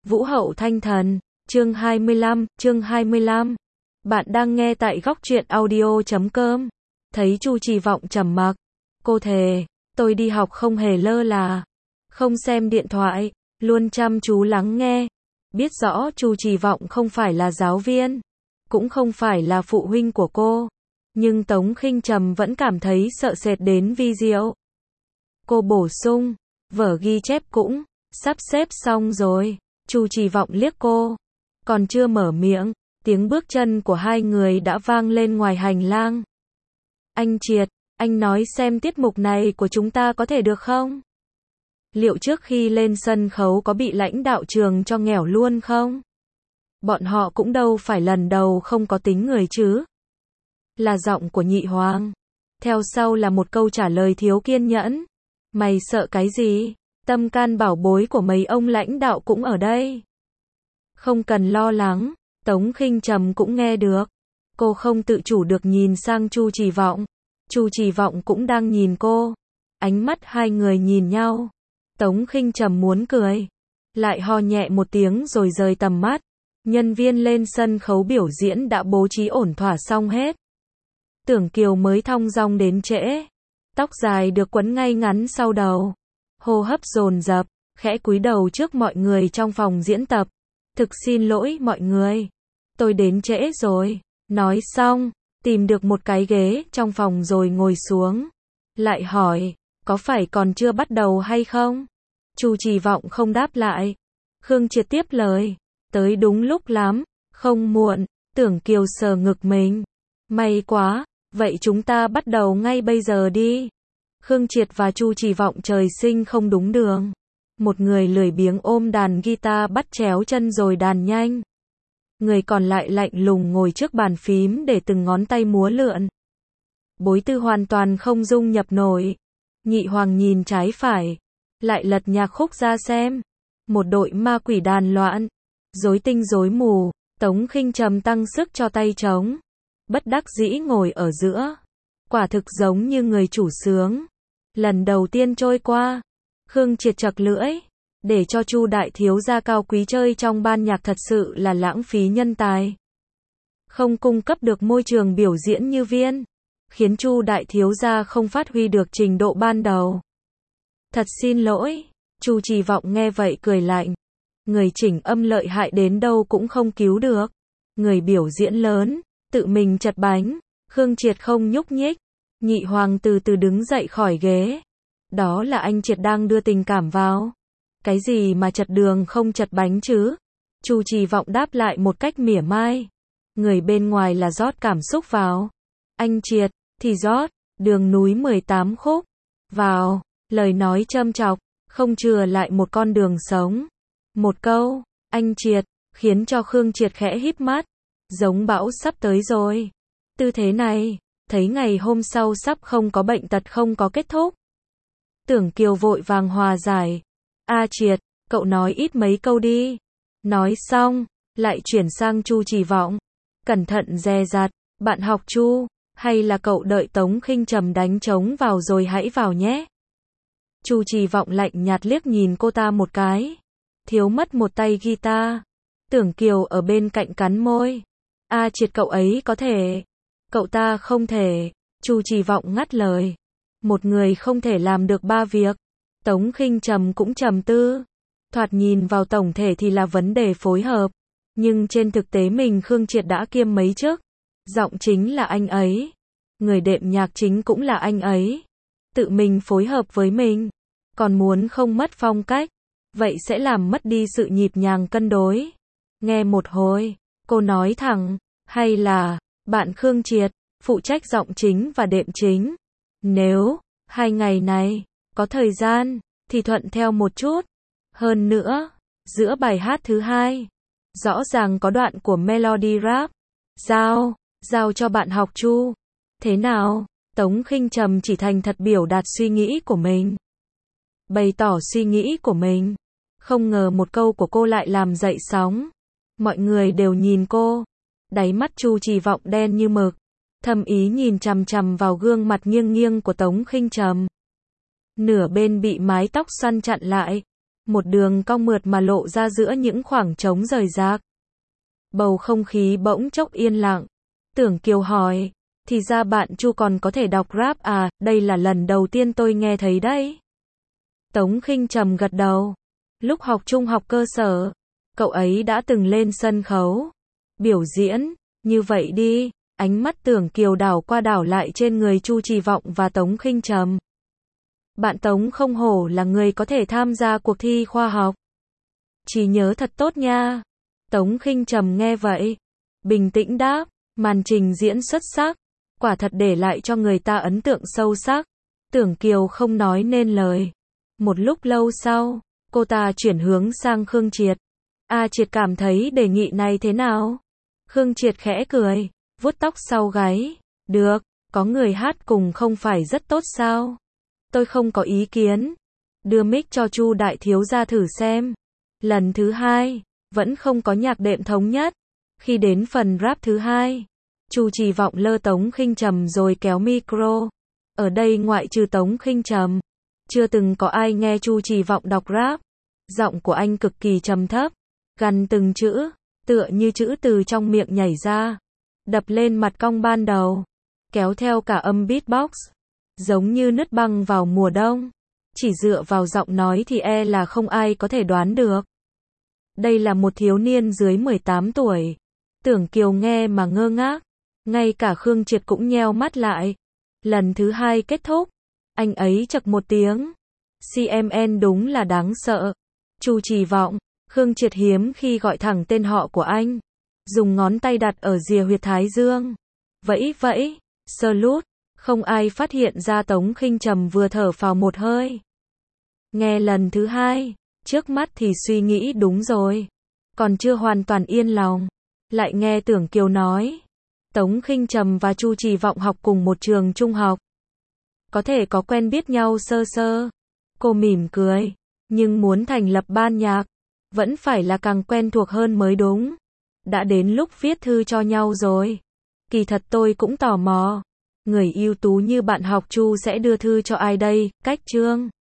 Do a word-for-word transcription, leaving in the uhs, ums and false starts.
Vũ hậu thanh thần, chương hai mươi lăm, chương hai mươi lăm. Bạn đang nghe tại góc truyện audio chấm com. Thấy Chu Trì Vọng trầm mặc, cô thề, tôi đi học không hề lơ là, không xem điện thoại, luôn chăm chú lắng nghe. Biết rõ Chu Trì Vọng không phải là giáo viên, cũng không phải là phụ huynh của cô, nhưng Tống Khinh Trầm vẫn cảm thấy sợ sệt đến vi diệu. Cô bổ sung, vở ghi chép cũng sắp xếp xong rồi. Chu Trì Vọng liếc cô, còn chưa mở miệng, tiếng bước chân của hai người đã vang lên ngoài hành lang. Anh Triệt, anh nói xem tiết mục này của chúng ta có thể được không? Liệu trước khi lên sân khấu có bị lãnh đạo trường cho nghèo luôn không? Bọn họ cũng đâu phải lần đầu không có tính người chứ. Là giọng của Nhị Hoàng. Theo sau là một câu trả lời thiếu kiên nhẫn. Mày sợ cái gì? Tâm can bảo bối của mấy ông lãnh đạo cũng ở đây. Không cần lo lắng, Tống Khinh Trầm cũng nghe được. Cô không tự chủ được nhìn sang Chu Trì Vọng. Chu Trì Vọng cũng đang nhìn cô. Ánh mắt hai người nhìn nhau. Tống Khinh Trầm muốn cười, lại ho nhẹ một tiếng rồi rời tầm mắt. Nhân viên lên sân khấu biểu diễn đã bố trí ổn thỏa xong hết. Tưởng Kiều mới thong dong đến trễ. Tóc dài được quấn ngay ngắn sau đầu. Hô hấp dồn dập, khẽ cúi đầu trước mọi người trong phòng diễn tập. Thực xin lỗi mọi người, tôi đến trễ rồi. Nói xong, tìm được một cái ghế trong phòng rồi ngồi xuống. Lại hỏi, có phải còn chưa bắt đầu hay không? Chu Trì Vọng không đáp lại. Khương Triệt tiếp lời, tới đúng lúc lắm, không muộn. Tưởng Kiều sờ ngực mình. May quá, vậy chúng ta bắt đầu ngay bây giờ đi. Khương Triệt và Chu Trì Vọng trời sinh không đúng đường. Một người lười biếng ôm đàn guitar bắt chéo chân rồi đàn nhanh. Người còn lại lạnh lùng ngồi trước bàn phím để từng ngón tay múa lượn. Bối Tư hoàn toàn không dung nhập nổi. Nhị Hoàng nhìn trái phải, lại lật nhạc khúc ra xem. Một đội ma quỷ đàn loạn, rối tinh rối mù. Tống Khinh Trầm tăng sức cho tay trống, bất đắc dĩ ngồi ở giữa. Quả thực giống như người chủ sướng. Lần đầu tiên trôi qua, Khương Triệt chật lưỡi, để cho Chu đại thiếu gia cao quý chơi trong ban nhạc thật sự là lãng phí nhân tài. Không cung cấp được môi trường biểu diễn như viên, khiến Chu đại thiếu gia không phát huy được trình độ ban đầu. Thật xin lỗi. Chu Trì Vọng nghe vậy cười lạnh. Người chỉnh âm lợi hại đến đâu cũng không cứu được. Người biểu diễn lớn, tự mình chật bánh. Khương Triệt không nhúc nhích. Nhị Hoàng từ từ đứng dậy khỏi ghế. Đó là anh Triệt đang đưa tình cảm vào. Cái gì mà chật đường không chật bánh chứ? Chu Trì Vọng đáp lại một cách mỉa mai. Người bên ngoài là rót cảm xúc vào. Anh Triệt, thì rót, đường núi mười tám khúc. Vào, lời nói châm chọc, không chừa lại một con đường sống. Một câu, anh Triệt, khiến cho Khương Triệt khẽ híp mắt. Giống bão sắp tới rồi. Tư thế này, thấy ngày hôm sau sắp không có bệnh tật không có kết thúc. Tưởng Kiều vội vàng hòa giải. A Triệt, cậu nói ít mấy câu đi. Nói xong, lại chuyển sang Chu Trì Vọng. Cẩn thận dè dặt, bạn học Chu, hay là cậu đợi Tống Khinh Trầm đánh trống vào rồi hãy vào nhé. Chu Trì Vọng lạnh nhạt liếc nhìn cô ta một cái. Thiếu mất một tay guitar. Tưởng Kiều ở bên cạnh cắn môi. A Triệt cậu ấy có thể. Cậu ta không thể. Chu Trì Vọng ngắt lời. Một người không thể làm được ba việc. Tống Khinh Trầm cũng trầm tư. Thoạt nhìn vào tổng thể thì là vấn đề phối hợp. Nhưng trên thực tế mình Khương Triệt đã kiêm mấy chức. Giọng chính là anh ấy. Người đệm nhạc chính cũng là anh ấy. Tự mình phối hợp với mình. Còn muốn không mất phong cách. Vậy sẽ làm mất đi sự nhịp nhàng cân đối. Nghe một hồi, cô nói thẳng. Hay là, bạn Khương Triệt, phụ trách giọng chính và đệm chính. Nếu, hai ngày này, có thời gian, thì thuận theo một chút. Hơn nữa, giữa bài hát thứ hai, rõ ràng có đoạn của melody rap. Giao, giao cho bạn học Chu. Thế nào? Tống Khinh Trầm chỉ thành thật biểu đạt suy nghĩ của mình. Bày tỏ suy nghĩ của mình. Không ngờ một câu của cô lại làm dậy sóng. Mọi người đều nhìn cô. Đáy mắt Chu Trì Vọng đen như mực. Thầm ý nhìn chằm chằm vào gương mặt nghiêng nghiêng của Tống Khinh Trầm. Nửa bên bị mái tóc xoăn chặn lại. một đường cong mượt mà lộ ra giữa những khoảng trống rời rạc. Bầu không khí bỗng chốc yên lặng. Tưởng Kiều hỏi, thì ra bạn Chu còn có thể đọc rap à, đây là lần đầu tiên tôi nghe thấy đấy. Tống Khinh Trầm gật đầu. Lúc học trung học cơ sở, cậu ấy đã từng lên sân khấu, biểu diễn, như vậy đi, ánh mắt Tưởng Kiều đảo qua đảo lại trên người Chu Trì Vọng và Tống Khinh Trầm. Bạn Tống không hổ là người có thể tham gia cuộc thi khoa học. Chỉ nhớ thật tốt nha. Tống Khinh Trầm nghe vậy, bình tĩnh đáp, màn trình diễn xuất sắc, quả thật để lại cho người ta ấn tượng sâu sắc. Tưởng Kiều không nói nên lời. Một lúc lâu sau, cô ta chuyển hướng sang Khương Triệt. A Triệt cảm thấy đề nghị này thế nào? Khương Triệt khẽ cười, vuốt tóc sau gáy. Được, có người hát cùng không phải rất tốt sao? Tôi không có ý kiến. Đưa mic cho Chu đại thiếu gia thử xem. Lần thứ hai, vẫn không có nhạc đệm thống nhất. Khi đến phần rap thứ hai, Chu Trì Vọng lơ Tống Khinh Trầm rồi kéo micro. Ở đây ngoại trừ Tống Khinh Trầm, chưa từng có ai nghe Chu Trì Vọng đọc rap. Giọng của anh cực kỳ trầm thấp, gằn từng chữ, tựa như chữ từ trong miệng nhảy ra, đập lên mặt cong ban đầu, kéo theo cả âm beatbox, giống như nứt băng vào mùa đông. Chỉ dựa vào giọng nói thì e là không ai có thể đoán được. Đây là một thiếu niên dưới mười tám tuổi. Tưởng Kiều nghe mà ngơ ngác, ngay cả Khương Triệt cũng nheo mắt lại. Lần thứ hai kết thúc, anh ấy chậc một tiếng. xê em en đúng là đáng sợ. Chu Trì Vọng, Khương Triệt hiếm khi gọi thẳng tên họ của anh, dùng ngón tay đặt ở rìa huyệt thái dương, vẫy vẫy, salute. Không ai phát hiện ra Tống Khinh Trầm vừa thở phào một hơi. Nghe lần thứ hai, trước mắt thì suy nghĩ đúng rồi, còn chưa hoàn toàn yên lòng, lại nghe Tưởng Kiều nói, Tống Khinh Trầm và Chu Trì Vọng học cùng một trường trung học, có thể có quen biết nhau sơ sơ. Cô mỉm cười, nhưng muốn thành lập ban nhạc, vẫn phải là càng quen thuộc hơn mới đúng. Đã đến lúc viết thư cho nhau rồi. Kỳ thật tôi cũng tò mò, người ưu tú như bạn học Chu sẽ đưa thư cho ai đây? Cách Trương